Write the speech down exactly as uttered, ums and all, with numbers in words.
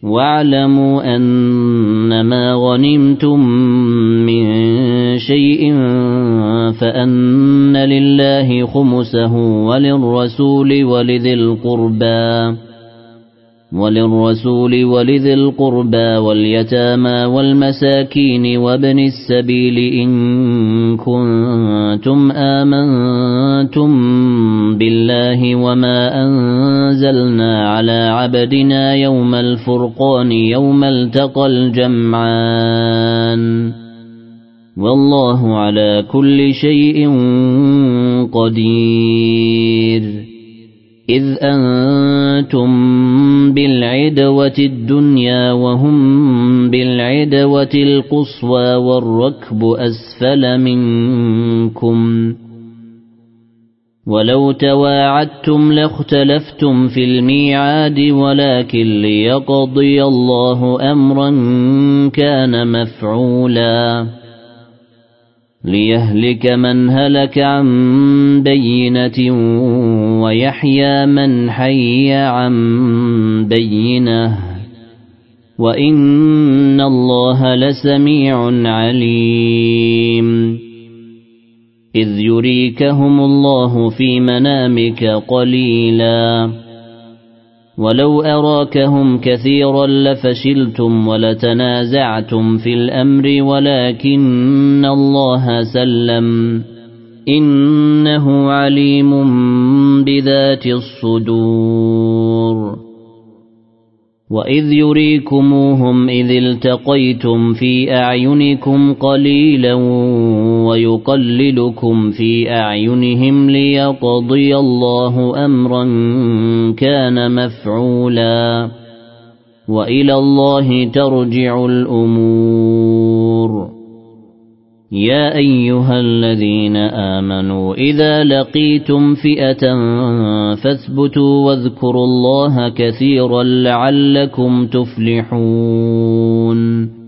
واعلموا أنما غنمتم من شيء فأن لله خمسه وللرسول ولذي القربى وللرسول ولذي القربى واليتامى والمساكين وابن السبيل إن كنتم آمنتم بالله وما أنزلنا على عبدنا يوم الفرقان يوم التقى الجمعان والله على كل شيء قدير إذ أنتم بالعدوة الدنيا وهم بالعدوة القصوى والركب أسفل منكم ولو تواعدتم لاختلفتم في الميعاد ولكن ليقضي الله أمرا كان مفعولا ليهلك من هلك عن بينة ويحيى من حي عن بينة وإن الله لسميع عليم إذ يريكهم الله في منامك قليلا ولو أراكهم كثيرا لفشلتم ولتنازعتم في الأمر ولكن الله سلم إنه عليم بذات الصدور وإذ يريكموهم إذ التقيتم في أعينكم قليلا ويقللكم في أعينهم ليقضي الله أمرا كان مفعولا وإلى الله ترجع الأمور يا أيها الذين آمنوا إذا لقيتم فئة فاثبتوا واذكروا الله كثيرا لعلكم تفلحون